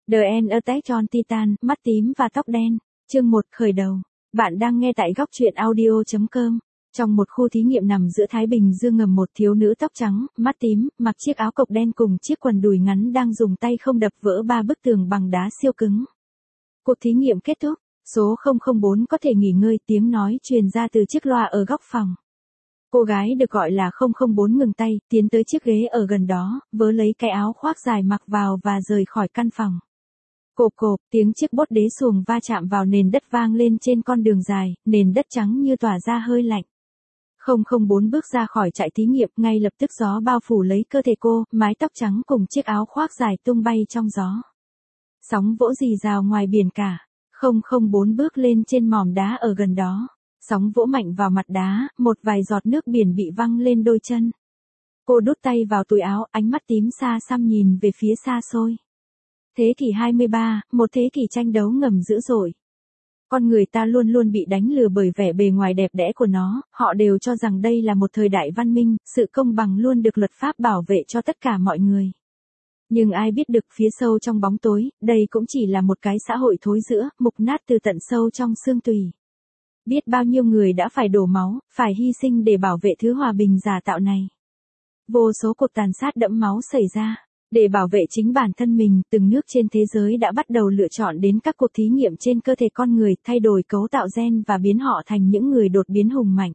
The End Attack on Titan, mắt tím và tóc đen. Chương 1 khởi đầu. Bạn đang nghe tại góc truyện audio.com. Trong một khu thí nghiệm nằm giữa Thái Bình Dương ngầm, một thiếu nữ tóc trắng, mắt tím, mặc chiếc áo cộc đen cùng chiếc quần đùi ngắn đang dùng tay không đập vỡ 3 bức tường bằng đá siêu cứng. Cuộc thí nghiệm kết thúc, số 004 có thể nghỉ ngơi, tiếng nói truyền ra từ chiếc loa ở góc phòng. Cô gái được gọi là 004 ngừng tay, tiến tới chiếc ghế ở gần đó, vớ lấy cái áo khoác dài mặc vào và rời khỏi căn phòng. Cộp cộp, tiếng chiếc bốt đế xuồng va chạm vào nền đất vang lên trên con đường dài, nền đất trắng như tỏa ra hơi lạnh. 004 bước ra khỏi trại thí nghiệm, ngay lập tức gió bao phủ lấy cơ thể cô, mái tóc trắng cùng chiếc áo khoác dài tung bay trong gió. Sóng vỗ rì rào ngoài biển cả. 004 bước lên trên mỏm đá ở gần đó. Sóng vỗ mạnh vào mặt đá, một vài giọt nước biển bị văng lên đôi chân. Cô đút tay vào túi áo, ánh mắt tím xa xăm nhìn về phía xa xôi. Thế kỷ 23, một thế kỷ tranh đấu ngầm dữ dội. Con người ta luôn luôn bị đánh lừa bởi vẻ bề ngoài đẹp đẽ của nó, họ đều cho rằng đây là một thời đại văn minh, sự công bằng luôn được luật pháp bảo vệ cho tất cả mọi người. Nhưng ai biết được phía sâu trong bóng tối, đây cũng chỉ là một cái xã hội thối rữa, mục nát từ tận sâu trong xương tủy. Biết bao nhiêu người đã phải đổ máu, phải hy sinh để bảo vệ thứ hòa bình giả tạo này. Vô số cuộc tàn sát đẫm máu xảy ra. Để bảo vệ chính bản thân mình, từng nước trên thế giới đã bắt đầu lựa chọn đến các cuộc thí nghiệm trên cơ thể con người, thay đổi cấu tạo gen và biến họ thành những người đột biến hùng mạnh.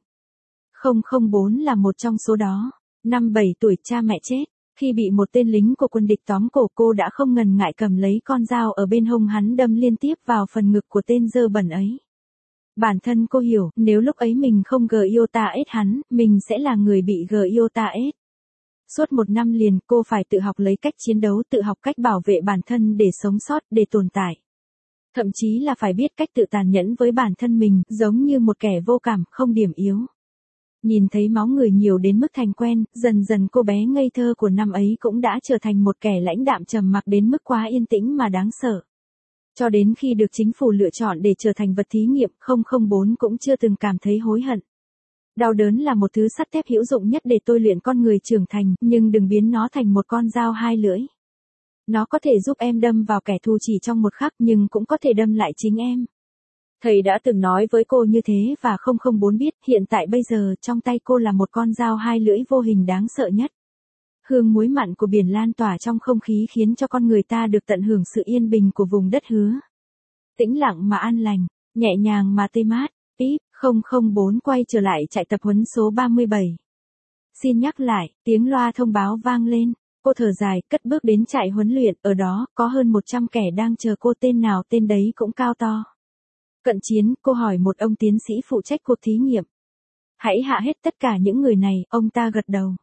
004 là một trong số đó. Năm 7 tuổi cha mẹ chết. Khi bị một tên lính của quân địch tóm cổ, cô đã không ngần ngại cầm lấy con dao ở bên hông hắn đâm liên tiếp vào phần ngực của tên dơ bẩn ấy. Bản thân cô hiểu, nếu lúc ấy mình không giota ết hắn, mình sẽ là người bị giota ết. Suốt 1 năm liền, cô phải tự học lấy cách chiến đấu, tự học cách bảo vệ bản thân để sống sót, để tồn tại. Thậm chí là phải biết cách tự tàn nhẫn với bản thân mình, giống như một kẻ vô cảm, không điểm yếu. Nhìn thấy máu người nhiều đến mức thành quen, dần dần cô bé ngây thơ của năm ấy cũng đã trở thành một kẻ lãnh đạm trầm mặc đến mức quá yên tĩnh mà đáng sợ. Cho đến khi được chính phủ lựa chọn để trở thành vật thí nghiệm, 004 cũng chưa từng cảm thấy hối hận. Đau đớn là một thứ sắt thép hữu dụng nhất để tôi luyện con người trưởng thành, nhưng đừng biến nó thành một con dao hai lưỡi. Nó có thể giúp em đâm vào kẻ thù chỉ trong một khắc, nhưng cũng có thể đâm lại chính em. Thầy đã từng nói với cô như thế và 004 biết, hiện tại bây giờ, trong tay cô là một con dao hai lưỡi vô hình đáng sợ nhất. Hương muối mặn của biển lan tỏa trong không khí khiến cho con người ta được tận hưởng sự yên bình của vùng đất hứa. Tĩnh lặng mà an lành, nhẹ nhàng mà tê mát. Píp, 004 quay trở lại trại tập huấn số 37. Xin nhắc lại, tiếng loa thông báo vang lên. Cô thở dài, cất bước đến trại huấn luyện, ở đó, có hơn 100 kẻ đang chờ cô, tên nào tên đấy cũng cao to. Cận chiến, cô hỏi một ông tiến sĩ phụ trách cuộc thí nghiệm. Hãy hạ hết tất cả những người này, ông ta gật đầu.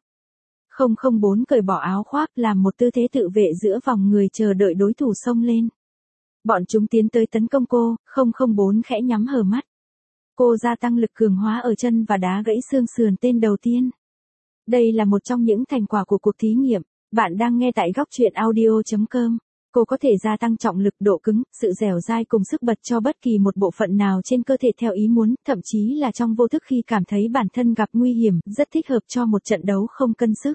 004 cởi bỏ áo khoác, làm một tư thế tự vệ giữa vòng người chờ đợi đối thủ xông lên. Bọn chúng tiến tới tấn công cô, 004 khẽ nhắm hờ mắt. Cô gia tăng lực cường hóa ở chân và đá gãy xương sườn tên đầu tiên. Đây là một trong những thành quả của cuộc thí nghiệm. Bạn đang nghe tại góc truyện audio.com. Cô có thể gia tăng trọng lực, độ cứng, sự dẻo dai cùng sức bật cho bất kỳ một bộ phận nào trên cơ thể theo ý muốn, thậm chí là trong vô thức khi cảm thấy bản thân gặp nguy hiểm, rất thích hợp cho một trận đấu không cân sức.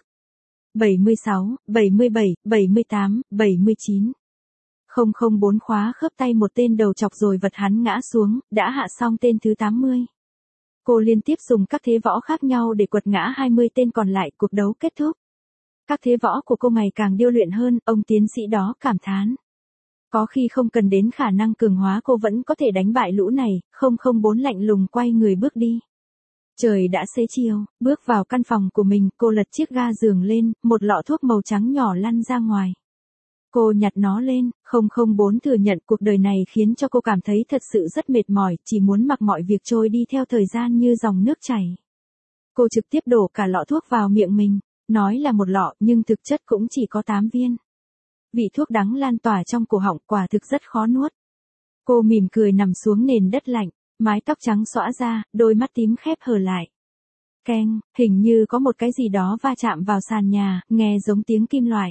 76, 77, 78, 79. 004 khóa khớp tay một tên đầu chọc rồi vật hắn ngã xuống, đã hạ xong tên thứ 80. Cô liên tiếp dùng các thế võ khác nhau để quật ngã 20 tên còn lại, cuộc đấu kết thúc. Các thế võ của cô ngày càng điêu luyện hơn, ông tiến sĩ đó cảm thán. Có khi không cần đến khả năng cường hóa cô vẫn có thể đánh bại lũ này, 004 lạnh lùng quay người bước đi. Trời đã xế chiều, bước vào căn phòng của mình, cô lật chiếc ga giường lên, một lọ thuốc màu trắng nhỏ lăn ra ngoài. Cô nhặt nó lên, 004 thừa nhận cuộc đời này khiến cho cô cảm thấy thật sự rất mệt mỏi, chỉ muốn mặc mọi việc trôi đi theo thời gian như dòng nước chảy. Cô trực tiếp đổ cả lọ thuốc vào miệng mình, nói là một lọ nhưng thực chất cũng chỉ có 8 viên. Vị thuốc đắng lan tỏa trong cổ họng, quả thực rất khó nuốt. Cô mỉm cười nằm xuống nền đất lạnh, mái tóc trắng xõa ra, đôi mắt tím khép hờ lại. Keng, hình như có một cái gì đó va chạm vào sàn nhà, nghe giống tiếng kim loại.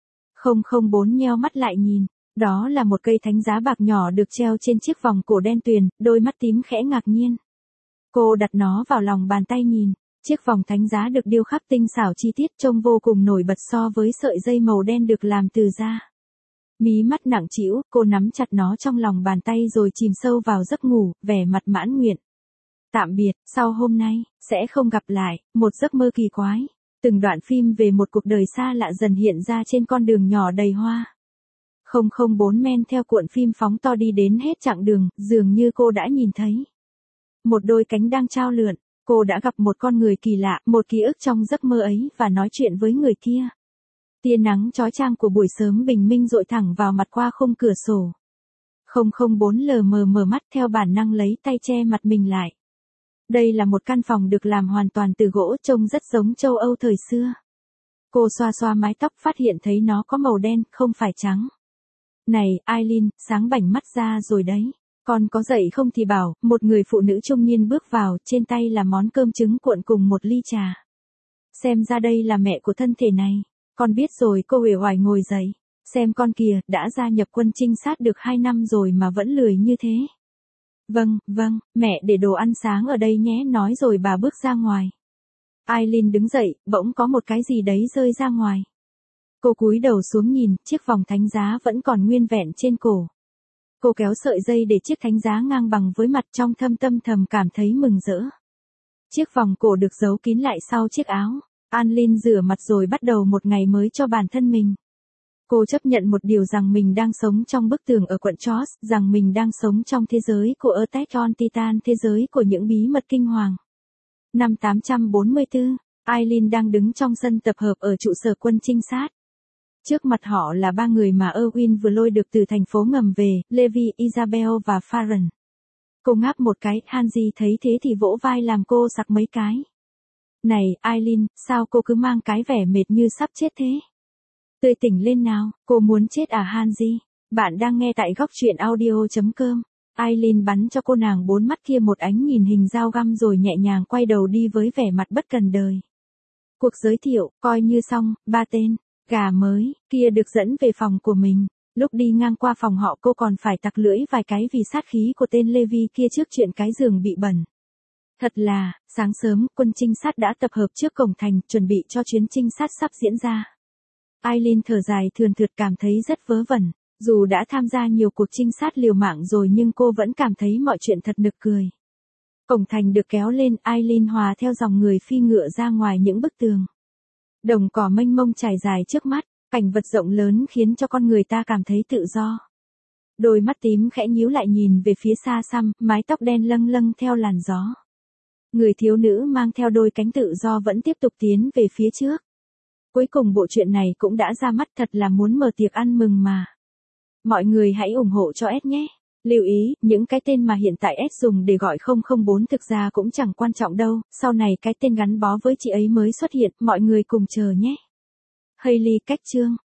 004 nheo mắt lại nhìn, đó là một cây thánh giá bạc nhỏ được treo trên chiếc vòng cổ đen tuyền, đôi mắt tím khẽ ngạc nhiên. Cô đặt nó vào lòng bàn tay nhìn, chiếc vòng thánh giá được điêu khắc tinh xảo chi tiết trông vô cùng nổi bật so với sợi dây màu đen được làm từ da. Mí mắt nặng trĩu, cô nắm chặt nó trong lòng bàn tay rồi chìm sâu vào giấc ngủ, vẻ mặt mãn nguyện. Tạm biệt, sau hôm nay, sẽ không gặp lại, một giấc mơ kỳ quái. Từng đoạn phim về một cuộc đời xa lạ dần hiện ra trên con đường nhỏ đầy hoa. 004 men theo cuộn phim phóng to đi đến hết chặng đường, dường như cô đã nhìn thấy một đôi cánh đang chao lượn. Cô đã gặp một con người kỳ lạ, một ký ức trong giấc mơ ấy và nói chuyện với người kia. Tia nắng chói chang của buổi sớm bình minh dội thẳng vào mặt qua khung cửa sổ. 004 lờ mờ mở mắt theo bản năng lấy tay che mặt mình lại. Đây là một căn phòng được làm hoàn toàn từ gỗ trông rất giống châu Âu thời xưa. Cô xoa xoa mái tóc phát hiện thấy nó có màu đen, không phải trắng. Này, Eileen, sáng bảnh mắt ra rồi đấy. Con có dậy không thì bảo, một người phụ nữ trung niên bước vào, trên tay là món cơm trứng cuộn cùng một ly trà. Xem ra đây là mẹ của thân thể này. Con biết rồi, cô uể oải ngồi dậy. Xem con kìa, đã gia nhập quân trinh sát được 2 năm rồi mà vẫn lười như thế. Vâng, mẹ để đồ ăn sáng ở đây nhé, nói rồi bà bước ra ngoài. Eileen đứng dậy, bỗng có một cái gì đấy rơi ra ngoài. Cô cúi đầu xuống nhìn, chiếc vòng thánh giá vẫn còn nguyên vẹn trên cổ. Cô kéo sợi dây để chiếc thánh giá ngang bằng với mặt, trong tâm thầm cảm thấy mừng rỡ. Chiếc vòng cổ được giấu kín lại sau chiếc áo. Eileen rửa mặt rồi bắt đầu một ngày mới cho bản thân mình. Cô chấp nhận một điều rằng mình đang sống trong bức tường ở quận Chos, rằng mình đang sống trong thế giới của Attack on Titan, thế giới của những bí mật kinh hoàng. Năm 844, Eileen đang đứng trong sân tập hợp ở trụ sở quân trinh sát. Trước mặt họ là 3 người mà Erwin vừa lôi được từ thành phố ngầm về, Levi, Isabel và Farron. Cô ngáp một cái, Hanji thấy thế thì vỗ vai làm cô sặc mấy cái. Này, Eileen, sao cô cứ mang cái vẻ mệt như sắp chết thế? Tươi tỉnh lên nào, cô muốn chết à Hanji? Bạn đang nghe tại góc truyện audio.com. Eileen bắn cho cô nàng 4 mắt kia một ánh nhìn hình dao găm rồi nhẹ nhàng quay đầu đi với vẻ mặt bất cần đời. Cuộc giới thiệu, coi như xong, 3 tên gà mới kia được dẫn về phòng của mình. Lúc đi ngang qua phòng họ cô còn phải tặc lưỡi vài cái vì sát khí của tên Levi kia trước chuyện cái giường bị bẩn. Thật là, sáng sớm, quân trinh sát đã tập hợp trước cổng thành, chuẩn bị cho chuyến trinh sát sắp diễn ra. Eileen thở dài thườn thượt cảm thấy rất vớ vẩn. Dù đã tham gia nhiều cuộc trinh sát liều mạng rồi nhưng cô vẫn cảm thấy mọi chuyện thật nực cười. Cổng thành được kéo lên, Eileen hòa theo dòng người phi ngựa ra ngoài những bức tường. Đồng cỏ mênh mông trải dài trước mắt, cảnh vật rộng lớn khiến cho con người ta cảm thấy tự do. Đôi mắt tím khẽ nhíu lại nhìn về phía xa xăm, mái tóc đen lâng lâng theo làn gió. Người thiếu nữ mang theo đôi cánh tự do vẫn tiếp tục tiến về phía trước. Cuối cùng bộ truyện này cũng đã ra mắt, thật là muốn mở tiệc ăn mừng mà. Mọi người hãy ủng hộ cho S nhé. Lưu ý, những cái tên mà hiện tại S dùng để gọi 004 thực ra cũng chẳng quan trọng đâu, sau này cái tên gắn bó với chị ấy mới xuất hiện, mọi người cùng chờ nhé. Hailey cách chương